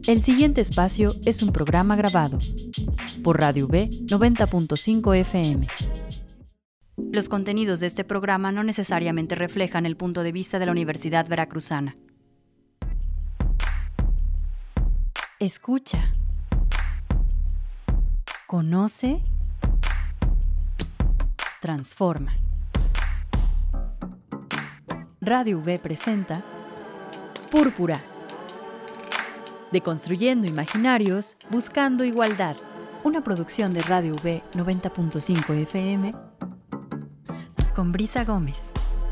El siguiente espacio es un programa grabado por Radio V 90.5 FM. Los contenidos de este programa no necesariamente reflejan el punto de vista de la Universidad Veracruzana. Escucha. Conoce. Transforma. Radio V presenta Púrpura. Deconstruyendo imaginarios, buscando igualdad. Una producción de Radio V 90.5 FM con Brisa Gómez.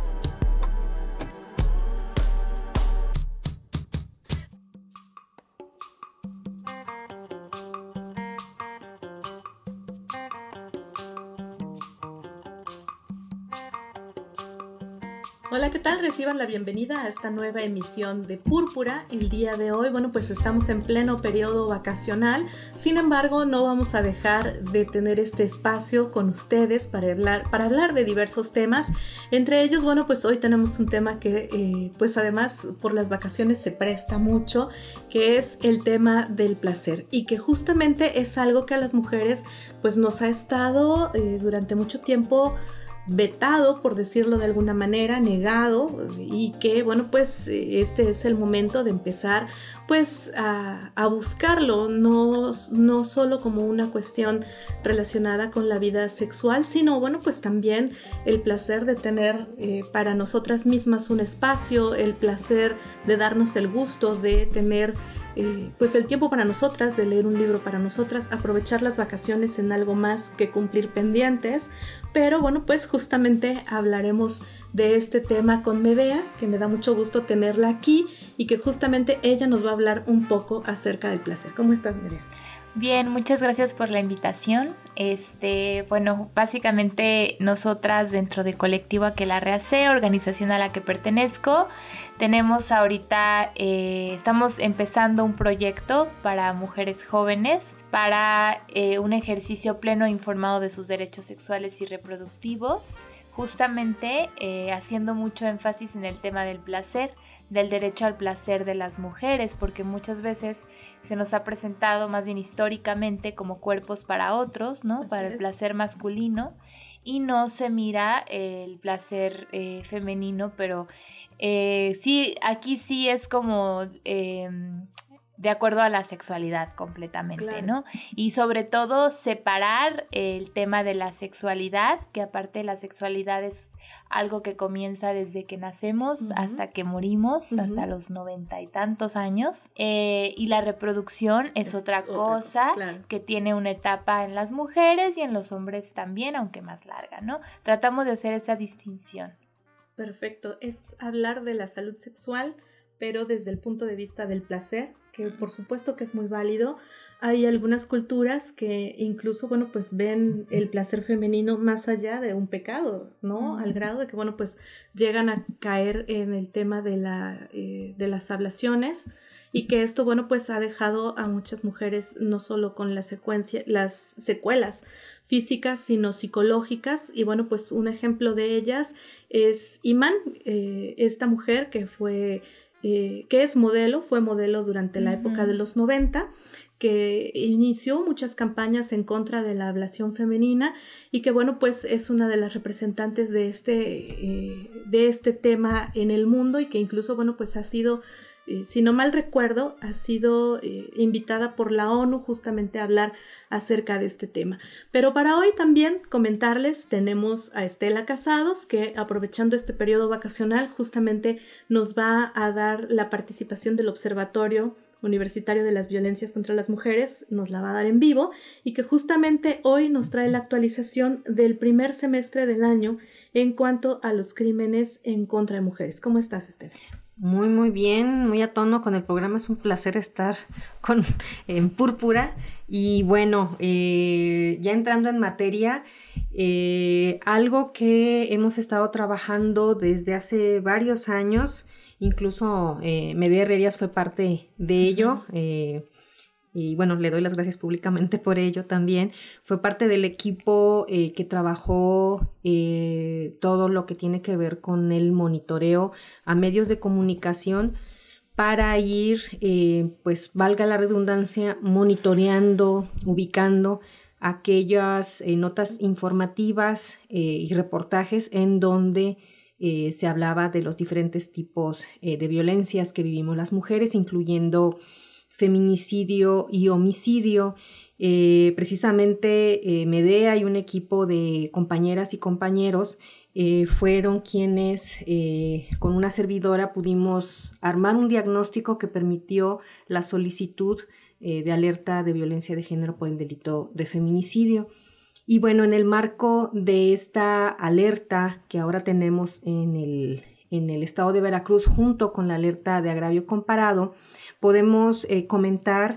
Hola, ¿qué tal? Reciban la bienvenida a esta nueva emisión de Púrpura. El día de hoy, pues estamos en pleno periodo vacacional. Sin embargo, no vamos a dejar de tener este espacio con ustedes para hablar de diversos temas. Entre ellos, pues hoy tenemos un tema que, pues además por las vacaciones se presta mucho, que es el tema del placer y que justamente es algo que a las mujeres, pues nos ha estado durante mucho tiempo vetado, por decirlo de alguna manera, negado, y que pues este es el momento de empezar pues a buscarlo, no solo como una cuestión relacionada con la vida sexual, sino pues también el placer de tener para nosotras mismas un espacio, el placer de darnos el gusto de tener pues el tiempo para nosotras, de leer un libro para nosotras, aprovechar las vacaciones en algo más que cumplir pendientes. Pero pues justamente hablaremos de este tema con Medea, que me da mucho gusto tenerla aquí y que justamente ella nos va a hablar un poco acerca del placer. ¿Cómo estás, Medea? Bien, muchas gracias por la invitación. Básicamente nosotras dentro del colectivo Aquelarre AC, organización a la que pertenezco, tenemos ahorita, estamos empezando un proyecto para mujeres jóvenes para un ejercicio pleno e informado de sus derechos sexuales y reproductivos, justamente haciendo mucho énfasis en el tema del placer, del derecho al placer de las mujeres, porque muchas veces se nos ha presentado más bien históricamente como cuerpos para otros, ¿no? Para el placer masculino, y no se mira el placer femenino, pero sí, aquí sí es como de acuerdo a la sexualidad completamente, claro, ¿no? Y sobre todo separar el tema de la sexualidad, que aparte la sexualidad es algo que comienza desde que nacemos hasta que morimos, hasta los 90 y tantos años, y la reproducción es otra cosa, claro, que tiene una etapa en las mujeres y en los hombres también, aunque más larga, ¿no? Tratamos de hacer esa distinción. Perfecto, es hablar de la salud sexual, pero desde el punto de vista del placer, que por supuesto que es muy válido. Hay algunas culturas que incluso, pues ven el placer femenino más allá de un pecado, ¿no? Al grado de que, pues llegan a caer en el tema de las ablaciones, y que esto, pues ha dejado a muchas mujeres no solo con las secuelas físicas, sino psicológicas. Y pues un ejemplo de ellas es Iman, esta mujer que es modelo, fue modelo durante la época de los 90, que inició muchas campañas en contra de la ablación femenina y que pues es una de las representantes de este tema en el mundo, y que incluso pues ha sido, si no mal recuerdo, ha sido invitada por la ONU justamente a hablar acerca de este tema. Pero para hoy también comentarles, tenemos a Estela Casados, que aprovechando este periodo vacacional justamente nos va a dar la participación del Observatorio Universitario de las Violencias contra las Mujeres, nos la va a dar en vivo, y que justamente hoy nos trae la actualización del primer semestre del año en cuanto a los crímenes en contra de mujeres. ¿Cómo estás, Estela? Muy, muy bien, muy a tono con el programa. Es un placer estar en Púrpura. Y ya entrando en materia, algo que hemos estado trabajando desde hace varios años, incluso Medea Herrerías fue parte de ello, y le doy las gracias públicamente por ello también. Fue parte del equipo que trabajó todo lo que tiene que ver con el monitoreo a medios de comunicación para ir, pues valga la redundancia, monitoreando, ubicando aquellas notas informativas y reportajes en donde se hablaba de los diferentes tipos de violencias que vivimos las mujeres, incluyendo feminicidio y homicidio. Precisamente Medea y un equipo de compañeras y compañeros fueron quienes con una servidora pudimos armar un diagnóstico que permitió la solicitud de alerta de violencia de género por el delito de feminicidio. Y bueno, en el marco de esta alerta que ahora tenemos en el estado de Veracruz, junto con la alerta de agravio comparado, podemos comentar,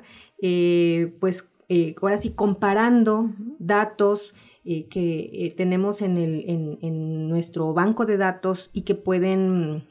ahora sí, comparando datos que tenemos en nuestro banco de datos y que pueden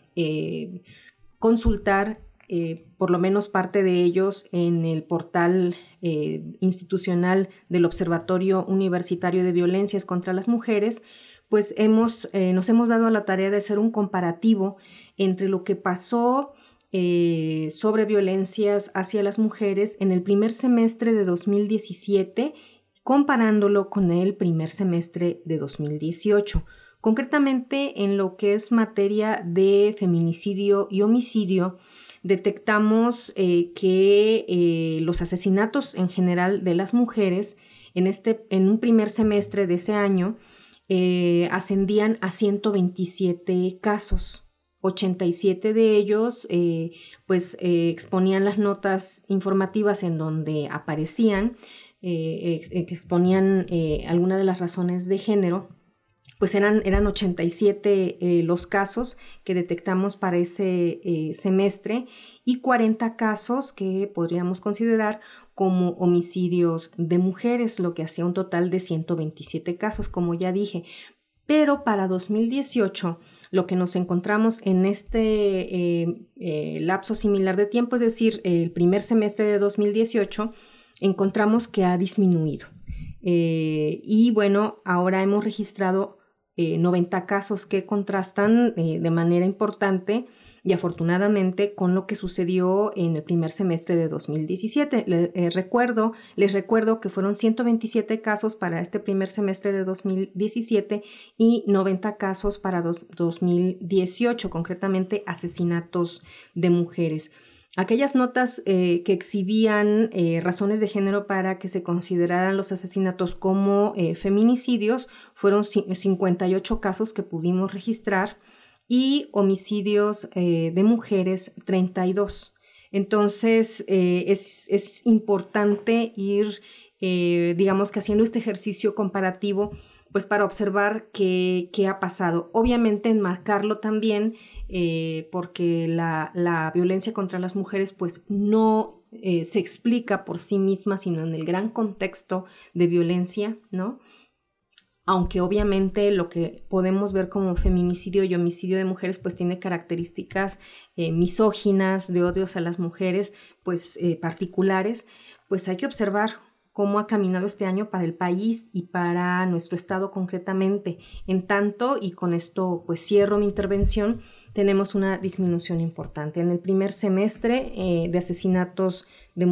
consultar por lo menos parte de ellos en el portal institucional del Observatorio Universitario de Violencias contra las Mujeres. Pues nos hemos dado a la tarea de hacer un comparativo entre lo que pasó sobre violencias hacia las mujeres en el primer semestre de 2017, comparándolo con el primer semestre de 2018. Concretamente, en lo que es materia de feminicidio y homicidio, detectamos que los asesinatos en general de las mujeres en un primer semestre de ese año ascendían a 127 casos. 87 de ellos exponían las notas informativas en donde aparecían, exponían alguna de las razones de género. Pues eran 87 los casos que detectamos para ese semestre y 40 casos que podríamos considerar como homicidios de mujeres, lo que hacía un total de 127 casos, como ya dije. Pero para 2018, lo que nos encontramos en este lapso similar de tiempo, es decir, el primer semestre de 2018, encontramos que ha disminuido. Y bueno, ahora hemos registrado 90 casos que contrastan de manera importante y afortunadamente con lo que sucedió en el primer semestre de 2017. Les recuerdo que fueron 127 casos para este primer semestre de 2017 y 90 casos para 2018, concretamente asesinatos de mujeres. Aquellas notas que exhibían razones de género para que se consideraran los asesinatos como feminicidios fueron 58 casos que pudimos registrar y homicidios de mujeres 32. Entonces es importante ir, digamos que haciendo este ejercicio comparativo, pues para observar qué ha pasado. Obviamente enmarcarlo también porque la violencia contra las mujeres pues no se explica por sí misma, sino en el gran contexto de violencia, ¿no? Aunque obviamente lo que podemos ver como feminicidio y homicidio de mujeres pues tiene características misóginas, de odios a las mujeres pues particulares, pues hay que observar cómo ha caminado este año para el país y para nuestro estado concretamente. En tanto, y con esto pues cierro mi intervención, tenemos una disminución importante. En el primer semestre de asesinatos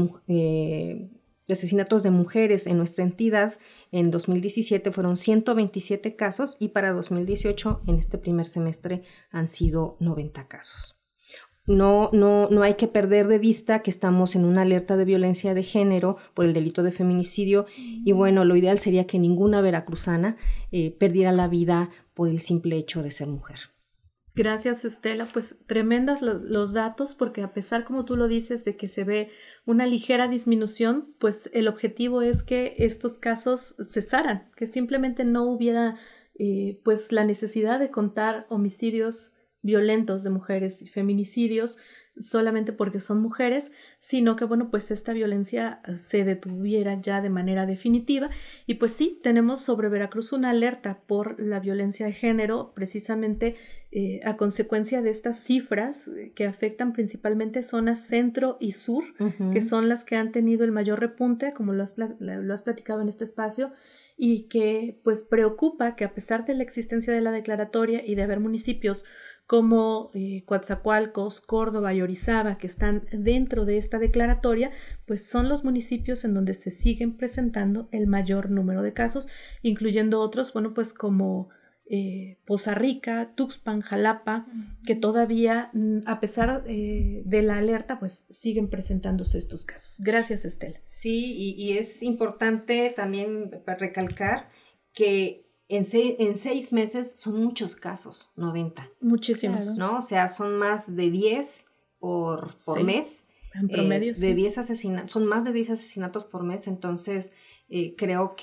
de mujeres en nuestra entidad, en 2017 fueron 127 casos y para 2018 en este primer semestre han sido 90 casos. No hay que perder de vista que estamos en una alerta de violencia de género por el delito de feminicidio y bueno, lo ideal sería que ninguna veracruzana perdiera la vida por el simple hecho de ser mujer. Gracias, Estela. Pues tremendas los datos, porque a pesar, como tú lo dices, de que se ve una ligera disminución, pues el objetivo es que estos casos cesaran, que simplemente no hubiera pues la necesidad de contar homicidios violentos de mujeres y feminicidios solamente porque son mujeres, sino que bueno, pues esta violencia se detuviera ya de manera definitiva. Y pues sí, tenemos sobre Veracruz una alerta por la violencia de género, precisamente a consecuencia de estas cifras que afectan principalmente zonas centro y sur, que son las que han tenido el mayor repunte, como lo has platicado en este espacio, y que pues preocupa que a pesar de la existencia de la declaratoria y de haber municipios como Coatzacoalcos, Córdoba y Orizaba, que están dentro de esta declaratoria, pues son los municipios en donde se siguen presentando el mayor número de casos, incluyendo otros, bueno, pues como Poza Rica, Tuxpan, Jalapa, que todavía, a pesar de la alerta, pues siguen presentándose estos casos. Gracias, Estela. Sí, y es importante también recalcar que en 6 meses son muchos casos, 90. Muchísimos. Claro. ¿No? O sea, son más de 10 por Sí, mes. en promedio, de sí. 10 asesinatos, son más de 10 asesinatos por mes, entonces creo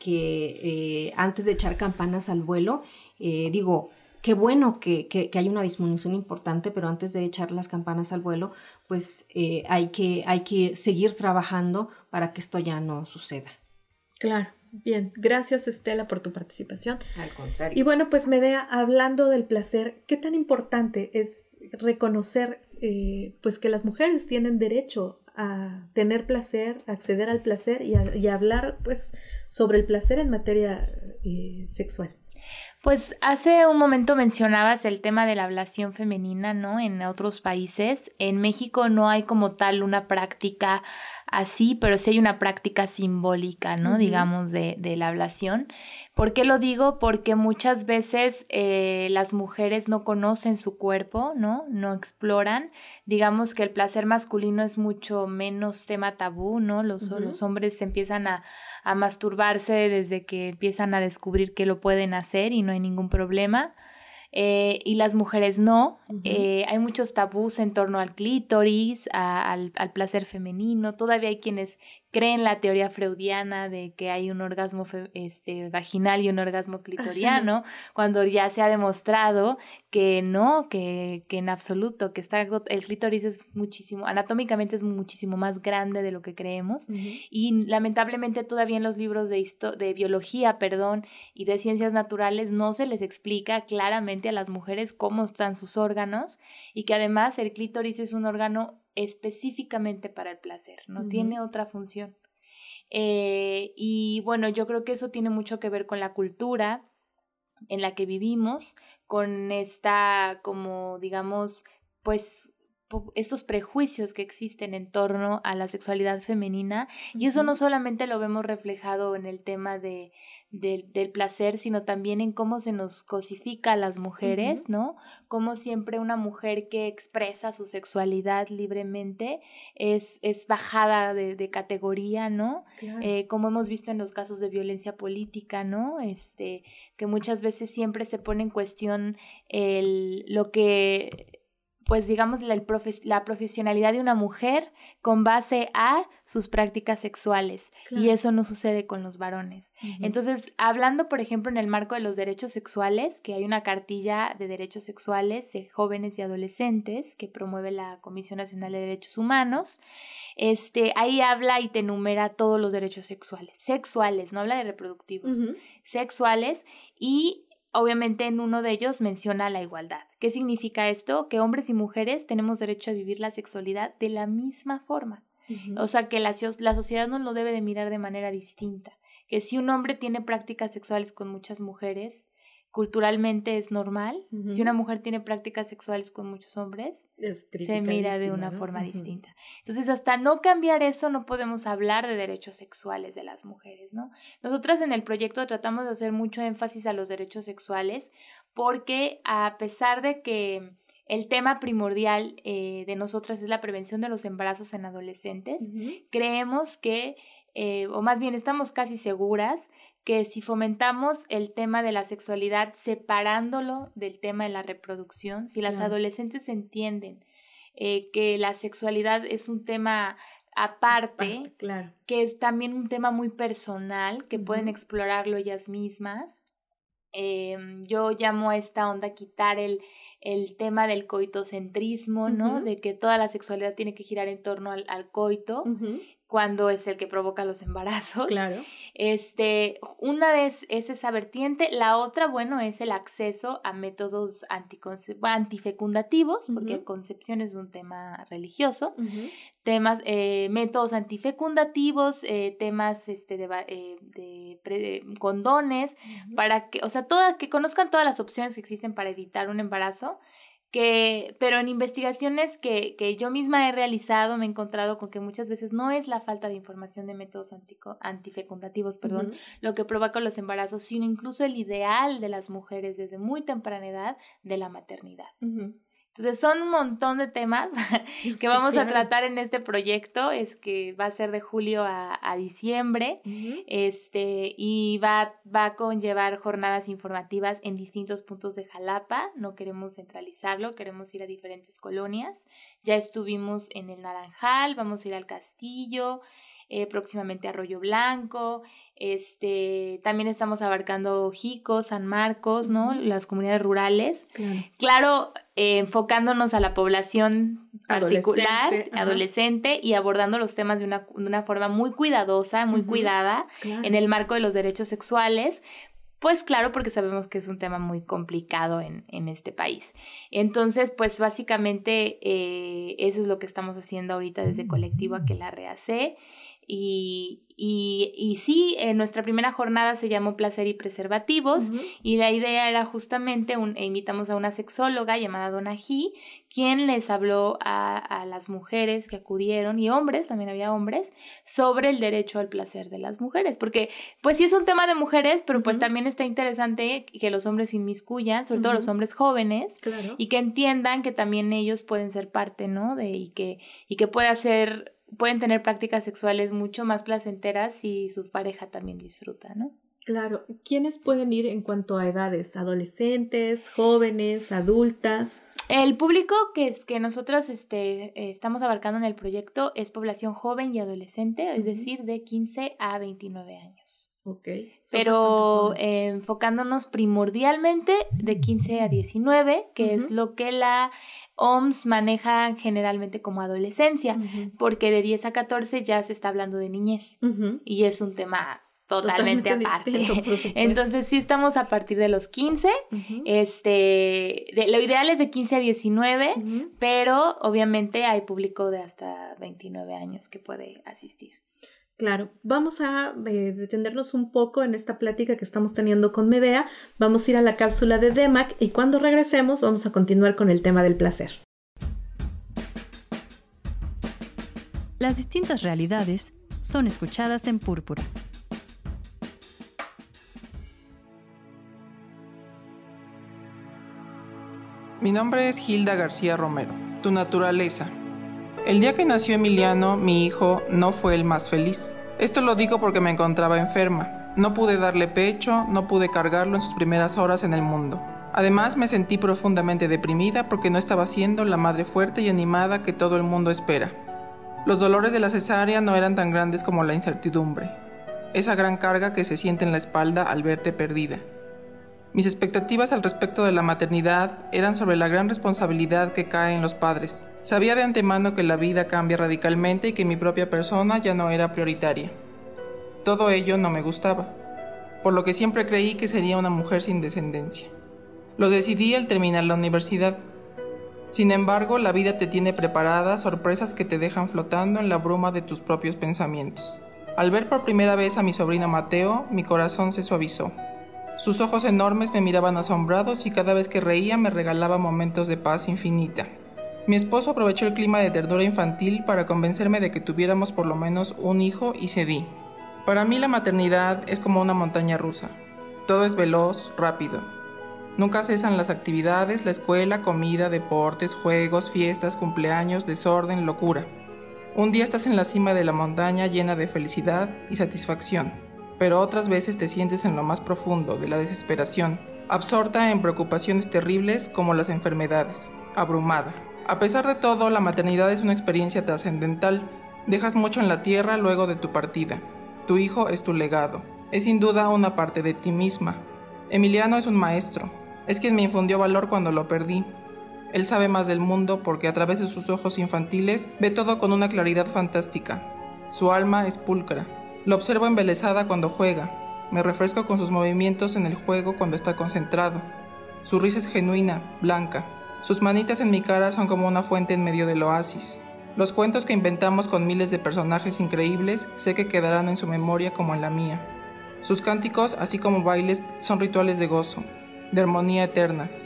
que antes de echar campanas al vuelo, digo, qué bueno que hay una disminución importante, pero antes de echar las campanas al vuelo, pues hay que seguir trabajando para que esto ya no suceda. Claro, bien. Gracias, Estela, por tu participación. Al contrario. Y bueno, pues Medea, hablando del placer, ¿qué tan importante es reconocer pues que las mujeres tienen derecho a tener placer, a acceder al placer y a hablar pues sobre el placer en materia sexual? Pues hace un momento mencionabas el tema de la ablación femenina, ¿no? En otros países. En México no hay como tal una práctica así, pero sí hay una práctica simbólica, ¿no? Uh-huh. Digamos, de la ablación. ¿Por qué lo digo? Porque muchas veces las mujeres no conocen su cuerpo, ¿no? No exploran. Digamos que el placer masculino es mucho menos tema tabú, ¿no? Los hombres empiezan a masturbarse desde que empiezan a descubrir que lo pueden hacer y no hay ningún problema. Y las mujeres no. Hay muchos tabús en torno al clítoris, al placer femenino. Todavía hay quienes creen la teoría freudiana de que hay un orgasmo vaginal y un orgasmo clitoriano, cuando ya se ha demostrado que no, que en absoluto, que el clítoris es muchísimo, anatómicamente es muchísimo más grande de lo que creemos, y lamentablemente todavía en los libros de biología, y de ciencias naturales no se les explica claramente a las mujeres cómo están sus órganos, y que además el clítoris es un órgano específicamente para el placer, no tiene otra función. Y bueno, yo creo que eso tiene mucho que ver con la cultura en la que vivimos, con esta, como digamos, pues estos prejuicios que existen en torno a la sexualidad femenina, y eso no solamente lo vemos reflejado en el tema del placer, sino también en cómo se nos cosifica a las mujeres, ¿no? Como siempre una mujer que expresa su sexualidad libremente es bajada de categoría, ¿no? Claro. Como hemos visto en los casos de violencia política, ¿no? Que muchas veces siempre se pone en cuestión lo que, pues digamos, la profesionalidad de una mujer con base a sus prácticas sexuales. Claro. Y eso no sucede con los varones. Entonces, hablando, por ejemplo, en el marco de los derechos sexuales, que hay una cartilla de derechos sexuales de jóvenes y adolescentes que promueve la Comisión Nacional de Derechos Humanos, ahí habla y te enumera todos los derechos sexuales, no habla de reproductivos, sexuales, y obviamente en uno de ellos menciona la igualdad. ¿Qué significa esto? Que hombres y mujeres tenemos derecho a vivir la sexualidad de la misma forma. O sea, que la sociedad no lo debe de mirar de manera distinta. Que si un hombre tiene prácticas sexuales con muchas mujeres, culturalmente es normal. Si una mujer tiene prácticas sexuales con muchos hombres, se mira de una forma distinta. Entonces, hasta no cambiar eso, no podemos hablar de derechos sexuales de las mujeres, ¿no? Nosotras en el proyecto tratamos de hacer mucho énfasis a los derechos sexuales, porque a pesar de que el tema primordial de nosotras es la prevención de los embarazos en adolescentes, creemos que, o más bien estamos casi seguras, que si fomentamos el tema de la sexualidad separándolo del tema de la reproducción, si las adolescentes entienden que la sexualidad es un tema aparte, claro, que es también un tema muy personal, que pueden explorarlo ellas mismas. Yo llamo a esta onda quitar el tema del coitocentrismo, ¿no? De que toda la sexualidad tiene que girar en torno al coito, cuando es el que provoca los embarazos. Claro. Una es esa vertiente, la otra, bueno, es el acceso a métodos antifecundativos, porque concepción es un tema religioso, temas, métodos antifecundativos, temas de condones, para que, o sea, que conozcan todas las opciones que existen para evitar un embarazo, pero en investigaciones que yo misma he realizado me he encontrado con que muchas veces no es la falta de información de métodos antifecundativos, lo que provoca los embarazos, sino incluso el ideal de las mujeres desde muy temprana edad de la maternidad. Entonces son un montón de temas que vamos a tratar en este proyecto, es que va a ser de julio a diciembre, y va a conllevar jornadas informativas en distintos puntos de Jalapa. No queremos centralizarlo, queremos ir a diferentes colonias. Ya estuvimos en el Naranjal, vamos a ir al Castillo, próximamente Arroyo Blanco, también estamos abarcando Jico, San Marcos, ¿no? Las comunidades rurales. Claro, enfocándonos a la población particular, adolescente, y abordando los temas de una forma muy cuidadosa, muy cuidada, en el marco de los derechos sexuales. Pues claro, porque sabemos que es un tema muy complicado en este país. Entonces, pues básicamente eso es lo que estamos haciendo ahorita desde Colectivo Aquelarre AC. Y sí, nuestra primera jornada se llamó Placer y Preservativos, y la idea era justamente, invitamos a una sexóloga llamada Donna G, quien les habló a las mujeres que acudieron, y hombres, también había hombres, sobre el derecho al placer de las mujeres, porque pues sí es un tema de mujeres, pero pues también está interesante que los hombres se inmiscuyan, sobre todo los hombres jóvenes, y que entiendan que también ellos pueden ser parte, ¿no? Y que pueden tener prácticas sexuales mucho más placenteras si su pareja también disfruta, ¿no? Claro. ¿Quiénes pueden ir en cuanto a edades? ¿Adolescentes, jóvenes, adultas? El público que nosotros estamos abarcando en el proyecto es población joven y adolescente, es decir, de 15 a 29 años. Pero enfocándonos primordialmente de 15 a 19, que es lo que la OMS maneja generalmente como adolescencia, porque de 10 a 14 ya se está hablando de niñez, y es un tema totalmente aparte. Distinto, entonces sí estamos a partir de los 15, lo ideal es de 15 a 19, pero obviamente hay público de hasta 29 años que puede asistir. Claro, vamos a detenernos un poco en esta plática que estamos teniendo con Medea. Vamos a ir a la cápsula de DEMAC y cuando regresemos vamos a continuar con el tema del placer. Las distintas realidades son escuchadas en Púrpura. Mi nombre es Hilda García Romero. Tu naturaleza. El día que nació Emiliano, mi hijo, no fue el más feliz. Esto lo digo porque me encontraba enferma. No pude darle pecho, no pude cargarlo en sus primeras horas en el mundo. Además, me sentí profundamente deprimida porque no estaba siendo la madre fuerte y animada que todo el mundo espera. Los dolores de la cesárea no eran tan grandes como la incertidumbre, esa gran carga que se siente en la espalda al verte perdida. Mis expectativas al respecto de la maternidad eran sobre la gran responsabilidad que cae en los padres. Sabía de antemano que la vida cambia radicalmente y que mi propia persona ya no era prioritaria. Todo ello no me gustaba, por lo que siempre creí que sería una mujer sin descendencia. Lo decidí al terminar la universidad. Sin embargo, la vida te tiene preparadas sorpresas que te dejan flotando en la bruma de tus propios pensamientos. Al ver por primera vez a mi sobrino Mateo, mi corazón se suavizó. Sus ojos enormes me miraban asombrados y cada vez que reía me regalaba momentos de paz infinita. Mi esposo aprovechó el clima de ternura infantil para convencerme de que tuviéramos por lo menos un hijo y cedí. Para mí la maternidad es como una montaña rusa. Todo es veloz, rápido. Nunca cesan las actividades, la escuela, comida, deportes, juegos, fiestas, cumpleaños, desorden, locura. Un día estás en la cima de la montaña llena de felicidad y satisfacción, pero otras veces te sientes en lo más profundo de la desesperación, absorta en preocupaciones terribles como las enfermedades, abrumada. A pesar de todo, la maternidad es una experiencia trascendental. Dejas mucho en la tierra luego de tu partida. Tu hijo es tu legado. Es sin duda una parte de ti misma. Emiliano es un maestro. Es quien me infundió valor cuando lo perdí. Él sabe más del mundo porque a través de sus ojos infantiles ve todo con una claridad fantástica. Su alma es pulcra. Lo observo embelesada cuando juega. Me refresco con sus movimientos en el juego cuando está concentrado. Su risa es genuina, blanca. Sus manitas en mi cara son como una fuente en medio del oasis. Los cuentos que inventamos con miles de personajes increíbles sé que quedarán en su memoria como en la mía. Sus cánticos, así como bailes, son rituales de gozo, de armonía eterna.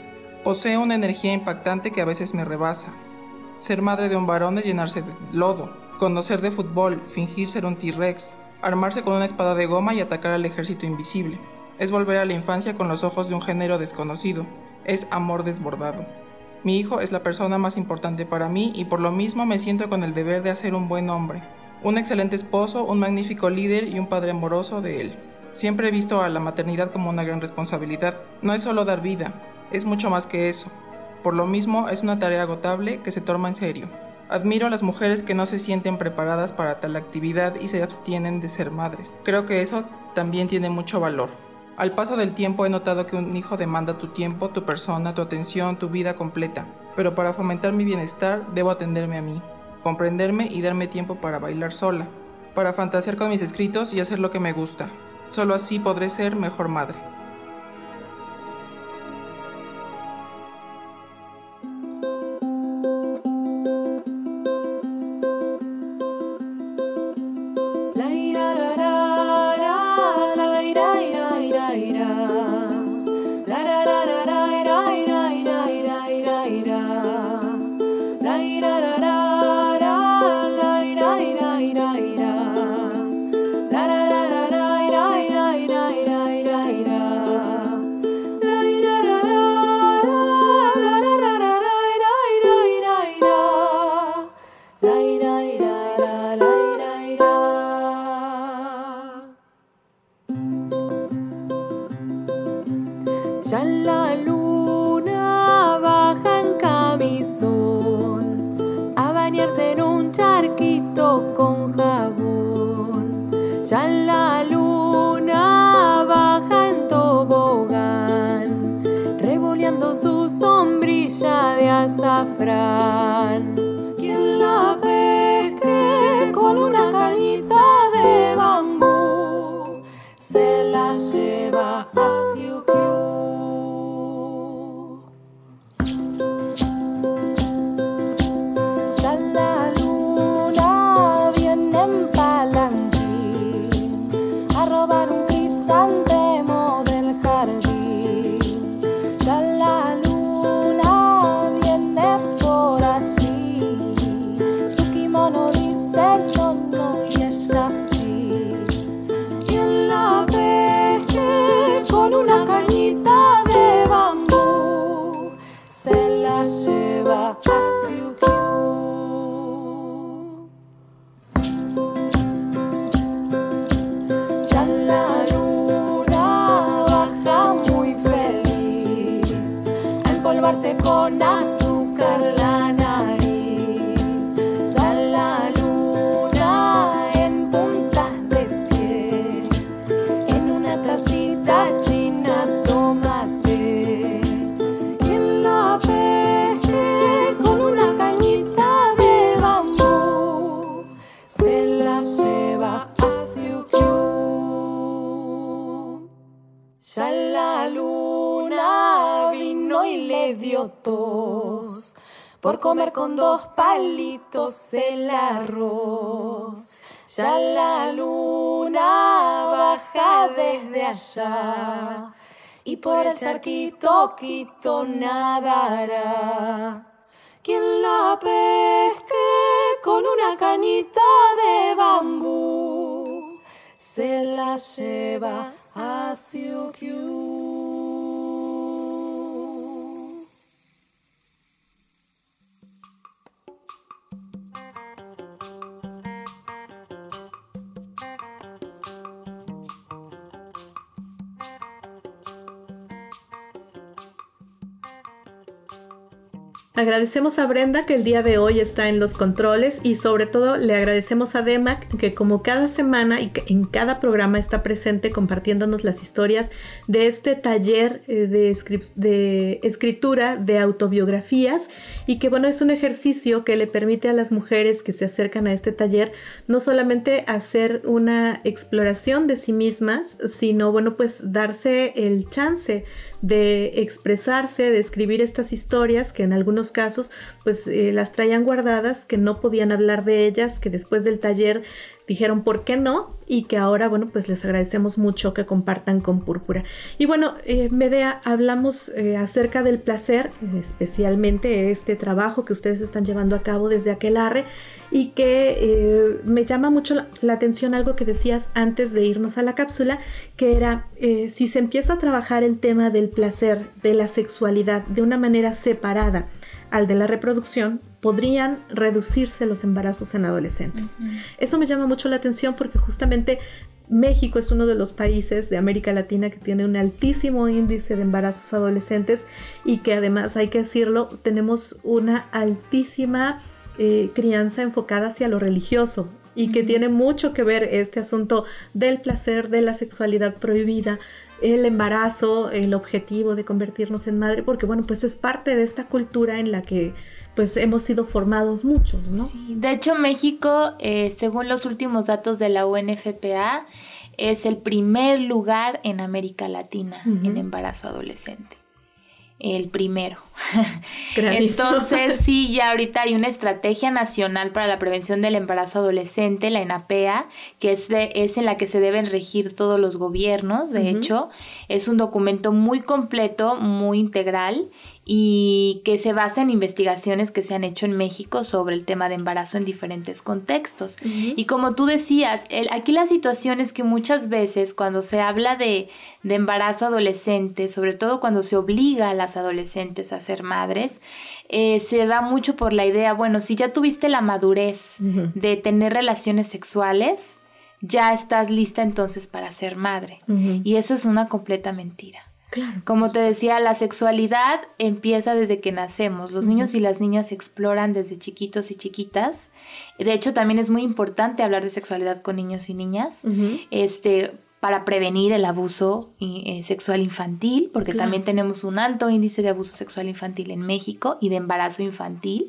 Posee una energía impactante que a veces me rebasa. Ser madre de un varón es llenarse de lodo, conocer de fútbol, fingir ser un T-Rex, armarse con una espada de goma y atacar al ejército invisible. Es volver a la infancia con los ojos de un género desconocido. Es amor desbordado. Mi hijo es la persona más importante para mí y por lo mismo me siento con el deber de hacer un buen hombre, un excelente esposo, un magnífico líder y un padre amoroso de él. Siempre he visto a la maternidad como una gran responsabilidad. No es solo dar vida, es mucho más que eso. Por lo mismo, es una tarea agotable que se toma en serio. Admiro a las mujeres que no se sienten preparadas para tal actividad y se abstienen de ser madres. Creo que eso también tiene mucho valor. Al paso del tiempo he notado que un hijo demanda tu tiempo, tu persona, tu atención, tu vida completa. Pero para fomentar mi bienestar, debo atenderme a mí, comprenderme y darme tiempo para bailar sola, para fantasear con mis escritos y hacer lo que me gusta. Solo así podré ser mejor madre. Ya la luna baja en camisón a bañarse en un charquito con jabón. Ya la luna baja en tobogán, revoleando su sombrilla de azafrán. Quien la pesque con una cañita de bambú se la lleva a Siukiu. Ya la luna viene en palanquín a robar un crisantemo del jardín. Ya la luna viene por allí, su kimono dice no, no y ella sí. Quien la pesque con una cañita de bambú se la lleva a Siukiu. Ya la luna baja muy feliz a empolvarse con azúcar la nariz. Ya la luna en puntas de pie, en una tacita china tomate. Quien la pesque con una cañita de bambú se la lleva a Siukiu. Ya la luna vino y le dio tos por comer con 2 palitos el arroz. Ya la luna baja desde allá y por el charquito quito nadará. Quien la pesque con una cañita de bambú se la lleva a Siukiu. Agradecemos a Brenda que el día de hoy está en los controles y sobre todo le agradecemos a Demac que como cada semana y en cada programa está presente compartiéndonos las historias de este taller de escritura de autobiografías y que bueno, es un ejercicio que le permite a las mujeres que se acercan a este taller no solamente hacer una exploración de sí mismas, sino bueno, pues darse el chance de expresarse, de escribir estas historias que en algunos casos pues las traían guardadas, que no podían hablar de ellas, que después del taller dijeron por qué no, y que ahora, bueno, pues les agradecemos mucho que compartan con Púrpura. Y bueno, Medea, hablamos acerca del placer, especialmente este trabajo que ustedes están llevando a cabo desde Aquelarre, y que me llama mucho la atención algo que decías antes de irnos a la cápsula, que era si se empieza a trabajar el tema del placer, de la sexualidad, de una manera separada al de la reproducción, podrían reducirse los embarazos en adolescentes. Uh-huh. Eso me llama mucho la atención porque justamente México es uno de los países de América Latina que tiene un altísimo índice de embarazos adolescentes y que además, hay que decirlo, tenemos una altísima crianza enfocada hacia lo religioso y que tiene mucho que ver este asunto del placer, de la sexualidad prohibida, el embarazo, el objetivo de convertirnos en madre, porque bueno, pues es parte de esta cultura en la que pues hemos sido formados muchos, ¿no? Sí, de hecho México, según los últimos datos de la UNFPA, es el primer lugar en América Latina en embarazo adolescente. El primero. Entonces, sí, ya ahorita hay una estrategia nacional para la prevención del embarazo adolescente, la ENAPEA, que es en la que se deben regir todos los gobiernos. De hecho, es un documento muy completo, muy integral, y que se basa en investigaciones que se han hecho en México sobre el tema de embarazo en diferentes contextos. Y como tú decías, aquí la situación es que muchas veces cuando se habla de embarazo adolescente, sobre todo cuando se obliga a las adolescentes a ser madres, se da mucho por la idea, bueno, si ya tuviste la madurez de tener relaciones sexuales, ya estás lista entonces para ser madre. Y eso es una completa mentira. Claro. Como te decía, la sexualidad empieza desde que nacemos. Los niños y las niñas se exploran desde chiquitos y chiquitas. De hecho, también es muy importante hablar de sexualidad con niños y niñas, para prevenir el abuso sexual infantil, porque también tenemos un alto índice de abuso sexual infantil en México y de embarazo infantil.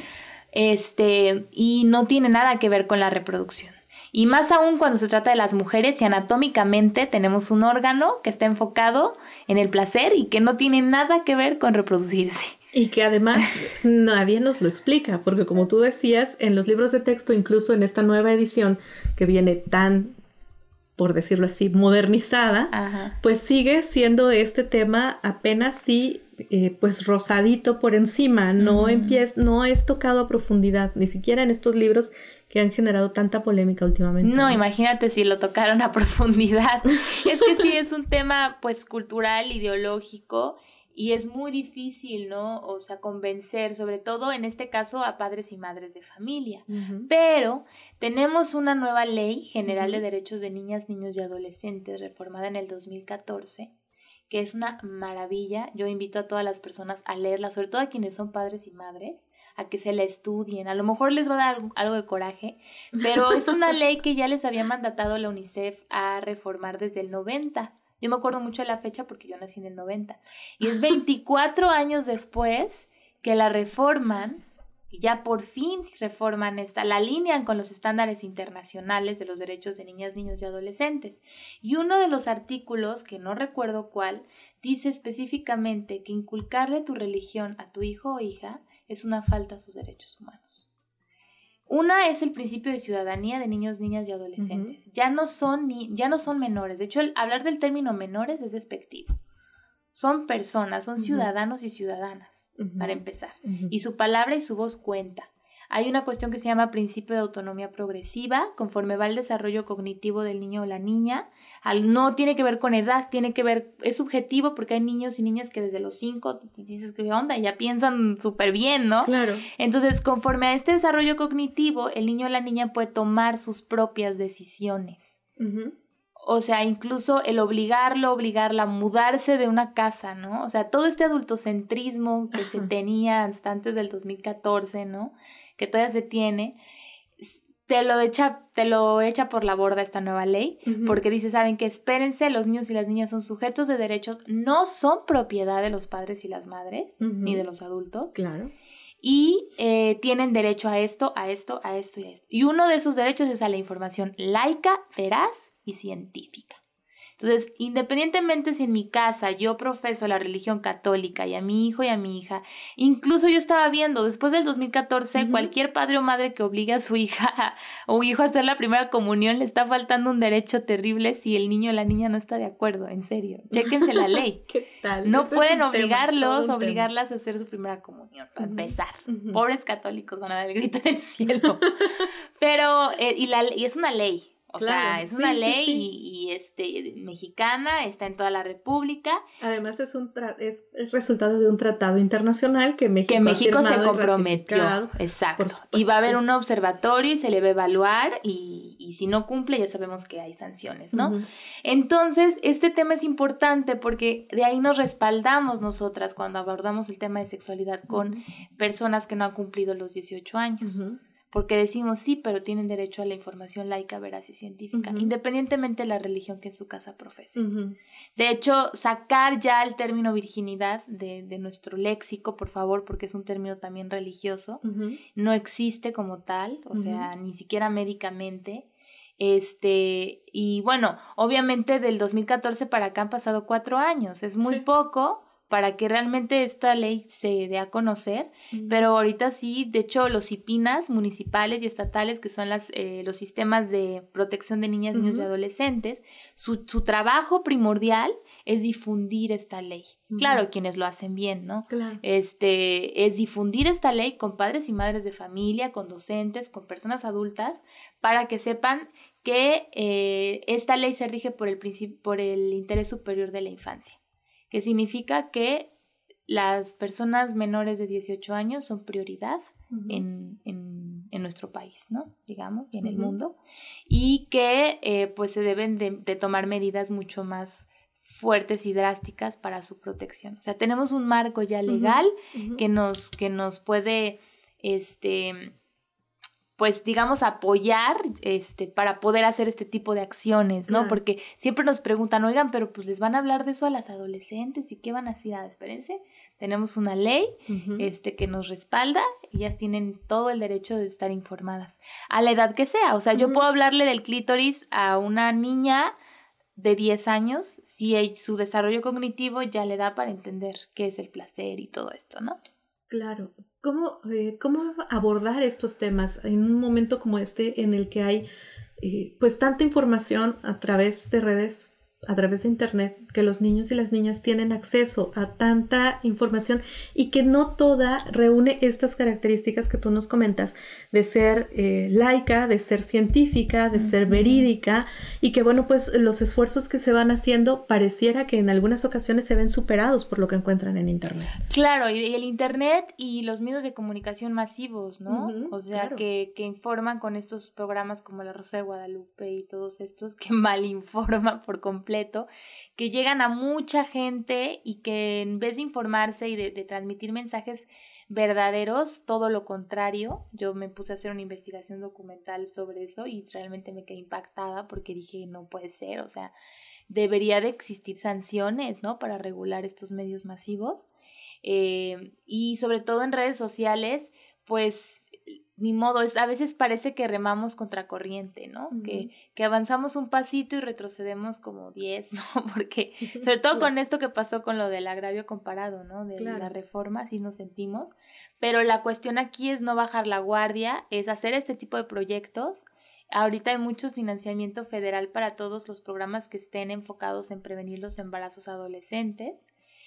Y no tiene nada que ver con la reproducción. Y más aún cuando se trata de las mujeres y anatómicamente tenemos un órgano que está enfocado en el placer y que no tiene nada que ver con reproducirse. Y que además nadie nos lo explica, porque como tú decías, en los libros de texto, incluso en esta nueva edición que viene tan, por decirlo así, modernizada, pues sigue siendo este tema apenas sí, pues rosadito por encima, no es tocado a profundidad, ni siquiera en estos libros que han generado tanta polémica últimamente. No, imagínate si lo tocaron a profundidad. Es que sí, es un tema pues cultural, ideológico, y es muy difícil, ¿no? O sea, convencer, sobre todo en este caso, a padres y madres de familia. Pero tenemos una nueva Ley General de Derechos de Niñas, Niños y Adolescentes, reformada en el 2014, que es una maravilla. Yo invito a todas las personas a leerla, sobre todo a quienes son padres y madres, a que se la estudien. A lo mejor les va a dar algo de coraje, pero es una ley que ya les había mandatado la UNICEF a reformar desde el 90. Yo me acuerdo mucho de la fecha porque yo nací en el 90. Y es 24 años después que la reforman, y ya por fin reforman la alinean con los estándares internacionales de los derechos de niñas, niños y adolescentes. Y uno de los artículos, que no recuerdo cuál, dice específicamente que inculcarle tu religión a tu hijo o hija es una falta a sus derechos humanos. Una es el principio de ciudadanía de niños, niñas y adolescentes. Ya no son menores. De hecho, hablar del término menores es despectivo. Son personas, son ciudadanos y ciudadanas, para empezar. Y su palabra y su voz cuenta. Hay una cuestión que se llama principio de autonomía progresiva, conforme va el desarrollo cognitivo del niño o la niña. No tiene que ver con edad, es subjetivo porque hay niños y niñas que desde los 5 dices, ¿qué onda? Ya piensan súper bien, ¿no? Claro. Entonces, conforme a este desarrollo cognitivo, el niño o la niña puede tomar sus propias decisiones. O sea, incluso el obligarla a mudarse de una casa, ¿no? O sea, todo este adultocentrismo que se tenía hasta antes del 2014, ¿no? Que todavía se tiene, te lo echa por la borda esta nueva ley, porque dice, ¿saben qué? Espérense, los niños y las niñas son sujetos de derechos, no son propiedad de los padres y las madres, ni de los adultos. Claro. Y tienen derecho a esto, a esto, a esto y a esto. Y uno de esos derechos es a la información laica, veraz y científica. Entonces, independientemente si en mi casa yo profeso la religión católica y a mi hijo y a mi hija, incluso yo estaba viendo, después del 2014, cualquier padre o madre que obligue a su hija o hijo a hacer la primera comunión le está faltando un derecho terrible si el niño o la niña no está de acuerdo, en serio. Chéquense la ley. ¿Qué tal? No Ese pueden es un tema, obligarlas a hacer su primera comunión, para empezar. Pobres católicos van a dar el grito en el cielo. Pero, y es una ley. O sea, es una ley y mexicana, está en toda la República. Además es resultado de un tratado internacional que México se comprometió. Exacto. Y va a haber un observatorio y se le va a evaluar y si no cumple ya sabemos que hay sanciones, ¿no? Entonces, este tema es importante porque de ahí nos respaldamos nosotras cuando abordamos el tema de sexualidad con personas que no han cumplido los 18 años. Porque decimos, sí, pero tienen derecho a la información laica, veraz y científica, independientemente de la religión que en su casa profese. De hecho, sacar ya el término virginidad de nuestro léxico, por favor, porque es un término también religioso, no existe como tal, o sea, ni siquiera médicamente. Y bueno, obviamente del 2014 para acá han pasado 4 años, es muy poco para que realmente esta ley se dé a conocer, pero ahorita sí, de hecho los IPINAS municipales y estatales, que son los sistemas de protección de niñas, niños y adolescentes, su trabajo primordial es difundir esta ley. Claro, quienes lo hacen bien, ¿no? Claro. Es difundir esta ley con padres y madres de familia, con docentes, con personas adultas, para que sepan que esta ley se rige por el interés superior de la infancia, que significa que las personas menores de 18 años son prioridad en nuestro país, ¿no? Digamos, y en el mundo, y que pues se deben de tomar medidas mucho más fuertes y drásticas para su protección. O sea, tenemos un marco ya legal que nos puede, pues digamos, apoyar para poder hacer este tipo de acciones, ¿no? Claro. Porque siempre nos preguntan, oigan, pero pues les van a hablar de eso a las adolescentes y qué van a decir. Espérense, tenemos una ley que nos respalda y ellas tienen todo el derecho de estar informadas a la edad que sea. O sea, yo puedo hablarle del clítoris a una niña de 10 años si su desarrollo cognitivo ya le da para entender qué es el placer y todo esto, ¿no? Claro. ¿Cómo abordar estos temas en un momento como este en el que hay pues tanta información a través de redes, a través de internet, que los niños y las niñas tienen acceso a tanta información y que no toda reúne estas características que tú nos comentas de ser laica, de ser científica, de ser verídica, y que bueno, pues los esfuerzos que se van haciendo pareciera que en algunas ocasiones se ven superados por lo que encuentran en internet? Claro, y el internet y los medios de comunicación masivos, ¿no? O sea, claro, que informan con estos programas como La Rosa de Guadalupe y todos estos que malinforman por completo, que llegan a mucha gente y que en vez de informarse y de transmitir mensajes verdaderos, todo lo contrario. Yo me puse a hacer una investigación documental sobre eso y realmente me quedé impactada porque dije, no puede ser, o sea, debería de existir sanciones, ¿no?, para regular estos medios masivos. Y sobre todo en redes sociales, pues ni modo, a veces parece que remamos contracorriente, ¿no? Que avanzamos un pasito y retrocedemos como 10, ¿no? Porque, sobre todo con esto que pasó con lo del agravio comparado, ¿no? De la reforma, así nos sentimos. Pero la cuestión aquí es no bajar la guardia, es hacer este tipo de proyectos. Ahorita hay mucho financiamiento federal para todos los programas que estén enfocados en prevenir los embarazos adolescentes.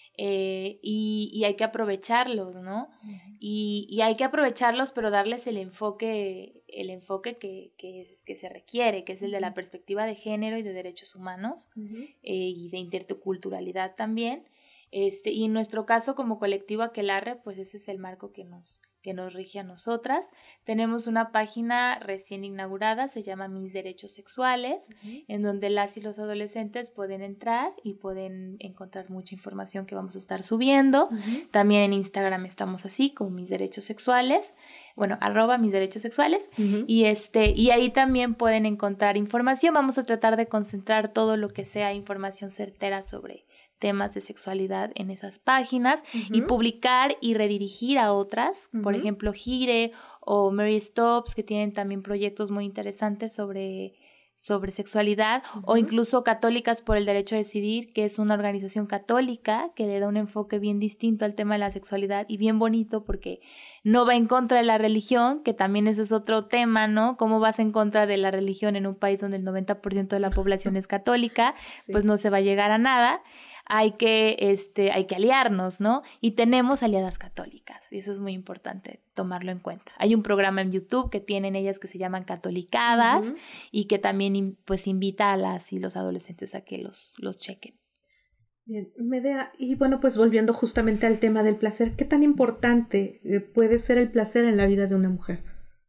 Y hay que aprovecharlos, ¿no? Y hay que aprovecharlos, pero darles el enfoque que se requiere, que es el de la perspectiva de género y de derechos humanos, y de interculturalidad también. Y en nuestro caso, como colectivo Aquelarre, pues ese es el marco que nos rige a nosotras. Tenemos una página recién inaugurada, se llama Mis Derechos Sexuales, en donde las y los adolescentes pueden entrar y pueden encontrar mucha información que vamos a estar subiendo. También en Instagram estamos así, como Mis Derechos Sexuales, bueno, @misderechosexuales, y ahí también pueden encontrar información. Vamos a tratar de concentrar todo lo que sea información certera sobre temas de sexualidad en esas páginas y publicar y redirigir a otras, por ejemplo Gire o Mary Stops, que tienen también proyectos muy interesantes sobre sobre sexualidad, o incluso Católicas por el Derecho a Decidir, que es una organización católica que le da un enfoque bien distinto al tema de la sexualidad y bien bonito porque no va en contra de la religión, que también ese es otro tema, ¿no? ¿Cómo vas en contra de la religión en un país donde el 90% de la población es católica? Sí. Pues no se va a llegar a nada. Hay que aliarnos, ¿no? Y tenemos aliadas católicas, y eso es muy importante tomarlo en cuenta. Hay un programa en YouTube que tienen ellas que se llaman Catolicadas, y que también pues invita a las y los adolescentes a que los chequen. Bien, Medea, y bueno, pues volviendo justamente al tema del placer, ¿qué tan importante puede ser el placer en la vida de una mujer?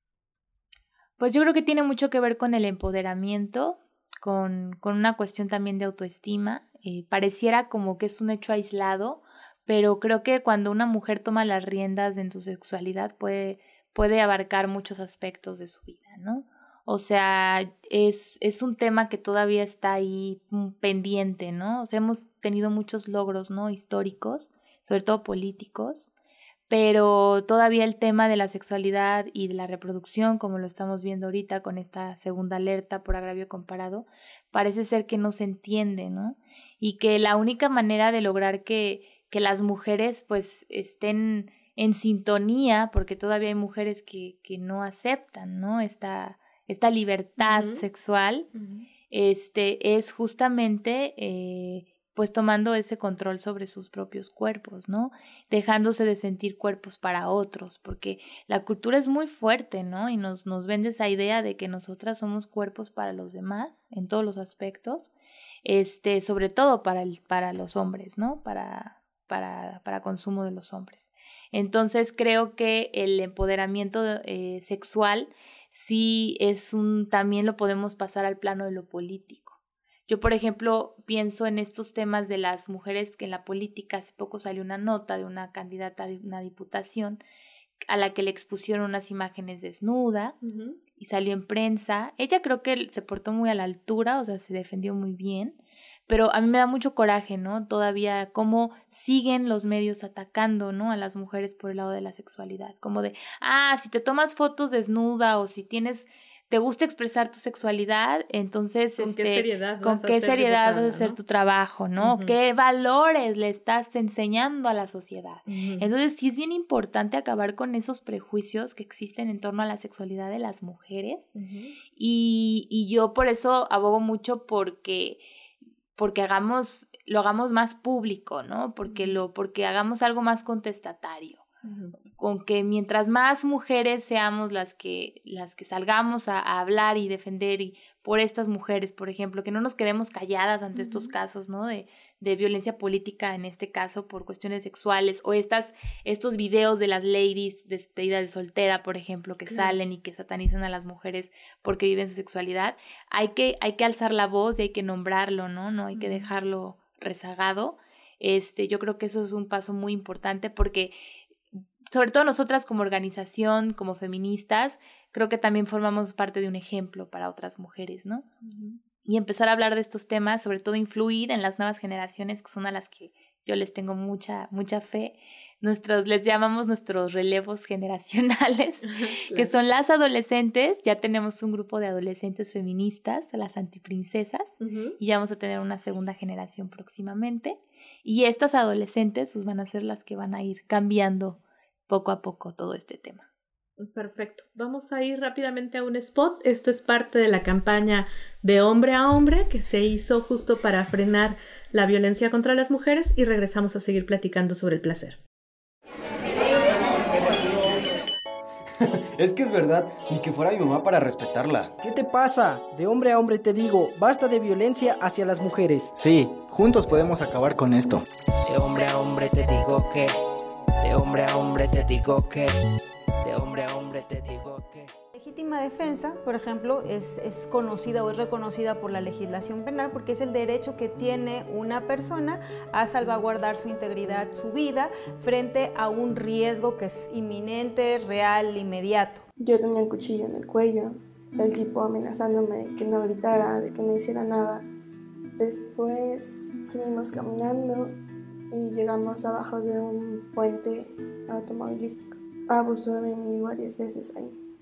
Pues yo creo que tiene mucho que ver con el empoderamiento, con una cuestión también de autoestima. Pareciera como que es un hecho aislado, pero creo que cuando una mujer toma las riendas en su sexualidad puede abarcar muchos aspectos de su vida, ¿no? O sea, es un tema que todavía está ahí pendiente, ¿no? O sea, hemos tenido muchos logros, ¿no? Históricos, sobre todo políticos, pero todavía el tema de la sexualidad y de la reproducción, como lo estamos viendo ahorita con esta segunda alerta por agravio comparado, parece ser que no se entiende, ¿no? Y que la única manera de lograr que las mujeres pues estén en sintonía, porque todavía hay mujeres que no aceptan, ¿no? Esta libertad sexual, es justamente pues tomando ese control sobre sus propios cuerpos, ¿no? Dejándose de sentir cuerpos para otros, porque la cultura es muy fuerte, ¿no? Y nos vende esa idea de que nosotras somos cuerpos para los demás, en todos los aspectos, sobre todo para los hombres, ¿no? Para consumo de los hombres. Entonces creo que el empoderamiento sexual sí también lo podemos pasar al plano de lo político. Yo, por ejemplo, pienso en estos temas de las mujeres que en la política, hace poco salió una nota de una candidata de una diputación a la que le expusieron unas imágenes desnuda y salió en prensa. Ella creo que se portó muy a la altura, o sea, se defendió muy bien, pero a mí me da mucho coraje, ¿no? Todavía cómo siguen los medios atacando, ¿no? A las mujeres por el lado de la sexualidad, como de, si te tomas fotos desnuda o si te gusta expresar tu sexualidad, entonces ¿con qué seriedad vas a hacer tu trabajo, ¿no? ¿Qué valores le estás enseñando a la sociedad? Entonces sí es bien importante acabar con esos prejuicios que existen en torno a la sexualidad de las mujeres, y yo por eso abogo mucho porque lo hagamos más público, ¿no? Porque hagamos algo más contestatario. Con que mientras más mujeres seamos las que salgamos a hablar y defender por estas mujeres, por ejemplo, que no nos quedemos calladas ante estos casos, ¿no? De violencia política, en este caso por cuestiones sexuales, o estos videos de las ladies despedidas de soltera, por ejemplo, que salen y que satanizan a las mujeres porque viven su sexualidad. Hay que alzar la voz y hay que nombrarlo, ¿no? No hay que dejarlo rezagado. Yo creo que eso es un paso muy importante porque sobre todo nosotras como organización, como feministas, creo que también formamos parte de un ejemplo para otras mujeres, ¿no? Y empezar a hablar de estos temas, sobre todo influir en las nuevas generaciones, que son a las que yo les tengo mucha fe. Les llamamos nuestros relevos generacionales, que son las adolescentes. Ya tenemos un grupo de adolescentes feministas, las antiprincesas, y ya vamos a tener una segunda generación próximamente. Y estas adolescentes pues van a ser las que van a ir cambiando poco a poco todo este tema. Perfecto. Vamos a ir rápidamente a un spot. Esto es parte de la campaña de Hombre a Hombre que se hizo justo para frenar la violencia contra las mujeres, y regresamos a seguir platicando sobre el placer. Es que es verdad, ni que fuera mi mamá para respetarla. ¿Qué te pasa? De hombre a hombre te digo, basta de violencia hacia las mujeres. Sí, juntos podemos acabar con esto. De hombre a hombre te digo que... De hombre a hombre te digo que, de hombre a hombre te digo que. Legítima defensa, por ejemplo, es conocida o es reconocida por la legislación penal porque es el derecho que tiene una persona a salvaguardar su integridad, su vida, frente a un riesgo que es inminente, real, inmediato. Yo tenía el cuchillo en el cuello, el tipo amenazándome de que no gritara, de que no hiciera nada. Después seguimos caminando y llegamos abajo de un puente automovilístico. Abusó de mí varias veces ahí.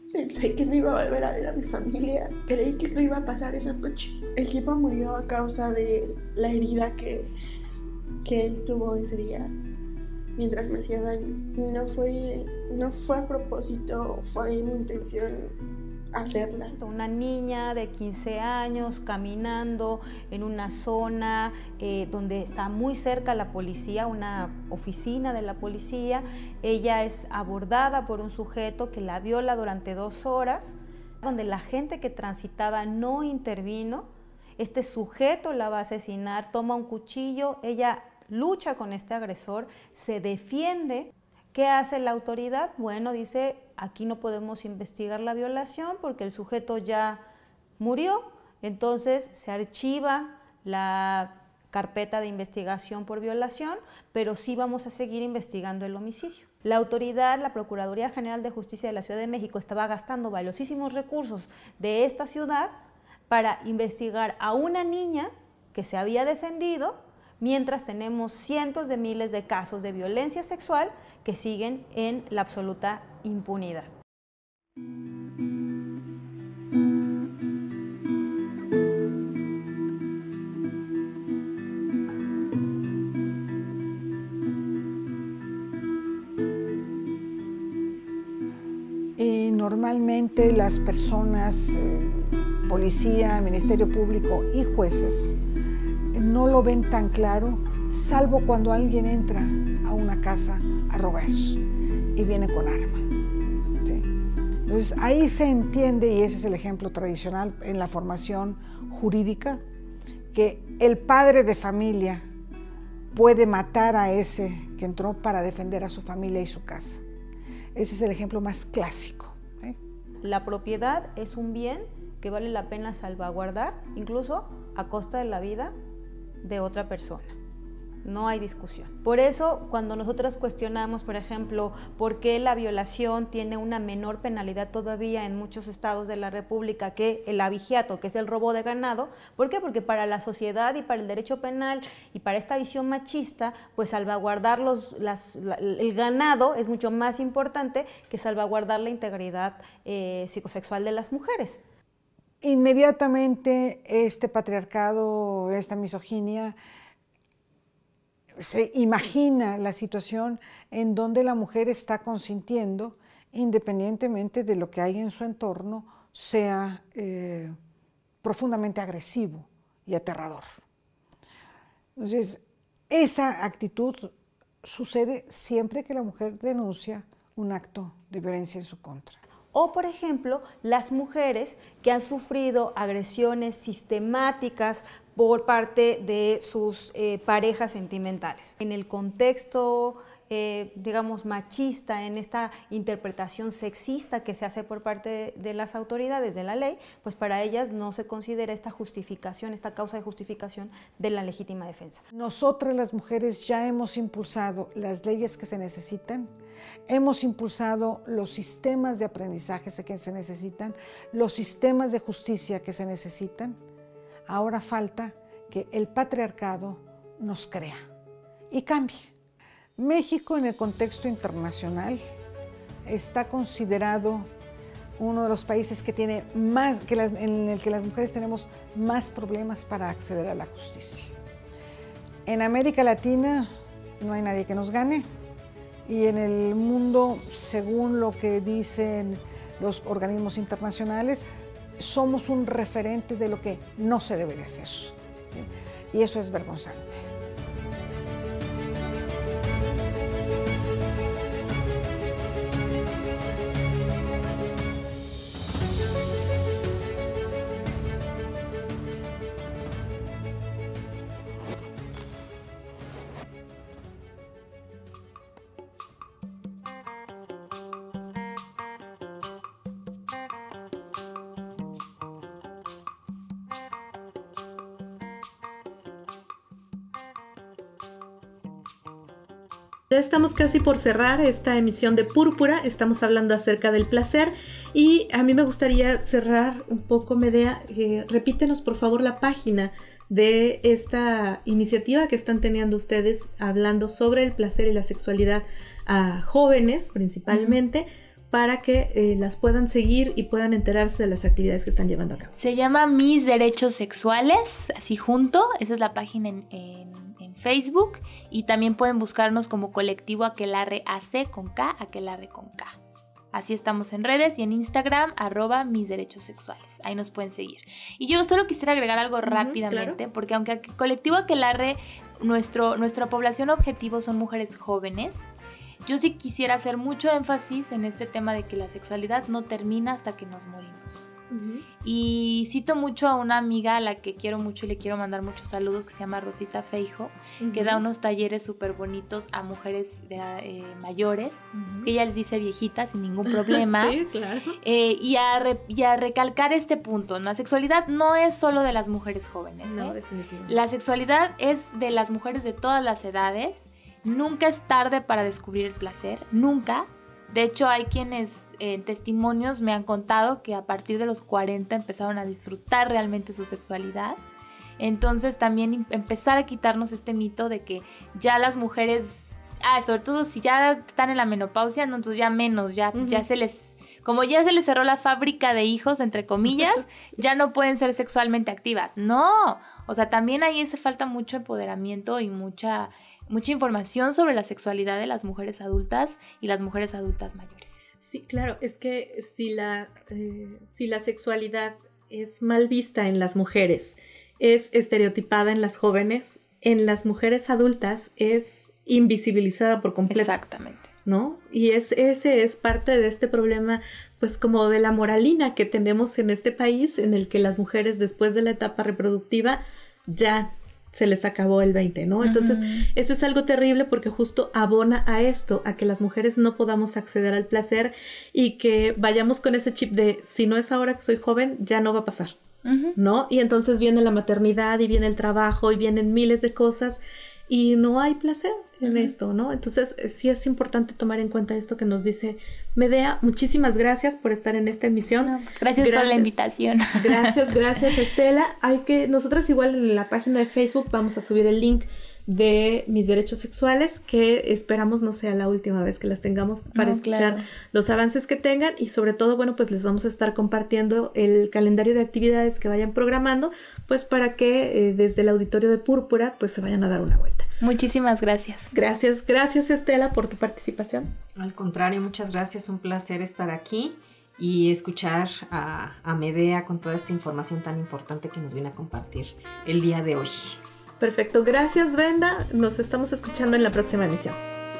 Pensé que no iba a volver a ver a mi familia. Creí que no iba a pasar esa noche. El tipo murió a causa de la herida que él tuvo ese día mientras me hacía daño. No fue a propósito, fue mi intención hacerla. Una niña de 15 años caminando en una zona donde está muy cerca la policía, una oficina de la policía. Ella es abordada por un sujeto que la viola durante 2 horas, donde la gente que transitaba no intervino. Este sujeto la va a asesinar, toma un cuchillo, ella lucha con este agresor, se defiende. ¿Qué hace la autoridad? Bueno, dice, aquí no podemos investigar la violación porque el sujeto ya murió, entonces se archiva la carpeta de investigación por violación, pero sí vamos a seguir investigando el homicidio. La autoridad, la Procuraduría General de Justicia de la Ciudad de México, estaba gastando valiosísimos recursos de esta ciudad para investigar a una niña que se había defendido, mientras tenemos cientos de miles de casos de violencia sexual que siguen en la absoluta impunidad. Y normalmente las personas, policía, Ministerio Público y jueces, no lo ven tan claro, salvo cuando alguien entra a una casa a robar y viene con arma. ¿Sí? Entonces ahí se entiende, y ese es el ejemplo tradicional en la formación jurídica, que el padre de familia puede matar a ese que entró para defender a su familia y su casa. Ese es el ejemplo más clásico. ¿Sí? La propiedad es un bien que vale la pena salvaguardar, incluso a costa de la vida de otra persona. No hay discusión. Por eso, cuando nosotras cuestionamos, por ejemplo, por qué la violación tiene una menor penalidad todavía en muchos estados de la República que el abigeato, que es el robo de ganado, ¿por qué? Porque para la sociedad y para el derecho penal y para esta visión machista, pues salvaguardar el ganado es mucho más importante que salvaguardar la integridad psicosexual de las mujeres. Inmediatamente este patriarcado, esta misoginia, se imagina la situación en donde la mujer está consintiendo, independientemente de lo que hay en su entorno, sea profundamente agresivo y aterrador. Entonces, esa actitud sucede siempre que la mujer denuncia un acto de violencia en su contra. O, por ejemplo, las mujeres que han sufrido agresiones sistemáticas por parte de sus parejas sentimentales. En el contexto, digamos, machista, en esta interpretación sexista que se hace por parte de las autoridades de la ley, pues para ellas no se considera esta justificación, esta causa de justificación de la legítima defensa. Nosotras las mujeres ya hemos impulsado las leyes que se necesitan, hemos impulsado los sistemas de aprendizaje que se necesitan, los sistemas de justicia que se necesitan. Ahora falta que el patriarcado nos crea y cambie. México, en el contexto internacional, está considerado uno de los países que tiene más, en el que las mujeres tenemos más problemas para acceder a la justicia. En América Latina no hay nadie que nos gane, y en el mundo, según lo que dicen los organismos internacionales, somos un referente de lo que no se debe de hacer, ¿sí? Y eso es vergonzante. Ya estamos casi por cerrar esta emisión de Púrpura, estamos hablando acerca del placer y a mí me gustaría cerrar un poco, Medea, repítenos por favor la página de esta iniciativa que están teniendo ustedes hablando sobre el placer y la sexualidad a jóvenes principalmente, para que las puedan seguir y puedan enterarse de las actividades que están llevando a cabo. Se llama Mis Derechos Sexuales, así junto, esa es la página en Facebook, y también pueden buscarnos como Colectivo Aquelarre AC con K, Aquelarre con K. Así estamos en redes y en Instagram, @Mis Derechos Sexuales. Ahí nos pueden seguir. Y yo solo quisiera agregar algo rápidamente, claro. Porque aunque Colectivo Aquelarre, nuestra población objetivo son mujeres jóvenes, yo sí quisiera hacer mucho énfasis en este tema de que la sexualidad no termina hasta que nos morimos. Y cito mucho a una amiga a la que quiero mucho y le quiero mandar muchos saludos, que se llama Rosita Feijo, que da unos talleres súper bonitos a mujeres mayores, que ella les dice viejitas sin ningún problema. Sí, claro. Y a recalcar este punto, la sexualidad no es solo de las mujeres jóvenes. No, definitivamente. La sexualidad es de las mujeres de todas las edades. Nunca es tarde para descubrir el placer, nunca. De hecho, hay quienes en testimonios me han contado que a partir de los 40 empezaron a disfrutar realmente su sexualidad. Entonces también empezar a quitarnos este mito de que ya las mujeres, sobre todo si ya están en la menopausia, no, entonces ya menos, ya se les cerró la fábrica de hijos, entre comillas, ya no pueden ser sexualmente activas. No, o sea, también ahí hace falta mucho empoderamiento y mucha información sobre la sexualidad de las mujeres adultas y las mujeres adultas mayores. Sí, claro, es que si la sexualidad es mal vista en las mujeres, es estereotipada en las jóvenes, en las mujeres adultas es invisibilizada por completo. Exactamente. ¿No? Y ese es parte de este problema, pues como de la moralina que tenemos en este país, en el que las mujeres después de la etapa reproductiva ya se les acabó el 20, ¿no? Entonces, eso es algo terrible porque justo abona a esto, a que las mujeres no podamos acceder al placer y que vayamos con ese chip de si no es ahora que soy joven, ya no va a pasar, ¿no? Y entonces viene la maternidad y viene el trabajo y vienen miles de cosas y no hay placer en esto, ¿no? Entonces, sí es importante tomar en cuenta esto que nos dice Medea. Muchísimas gracias por estar en esta emisión. No, gracias por la invitación. Gracias, Estela. Nosotras igual en la página de Facebook vamos a subir el link de Mis Derechos Sexuales, que esperamos no sea la última vez que las tengamos para escuchar los avances que tengan y sobre todo, bueno, pues les vamos a estar compartiendo el calendario de actividades que vayan programando, pues para que desde el auditorio de Púrpura pues se vayan a dar una vuelta. Muchísimas gracias. Gracias Estela por tu participación. Al contrario, muchas gracias, un placer estar aquí y escuchar a Medea con toda esta información tan importante que nos viene a compartir el día de hoy. Perfecto, gracias Brenda, nos estamos escuchando en la próxima emisión.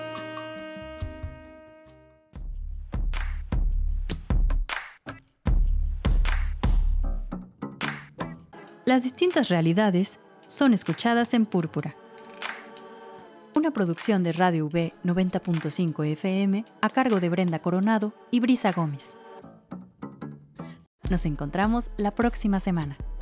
Las distintas realidades son escuchadas en Púrpura. Una producción de Radio V 90.5 FM a cargo de Brenda Coronado y Brisa Gómez. Nos encontramos la próxima semana.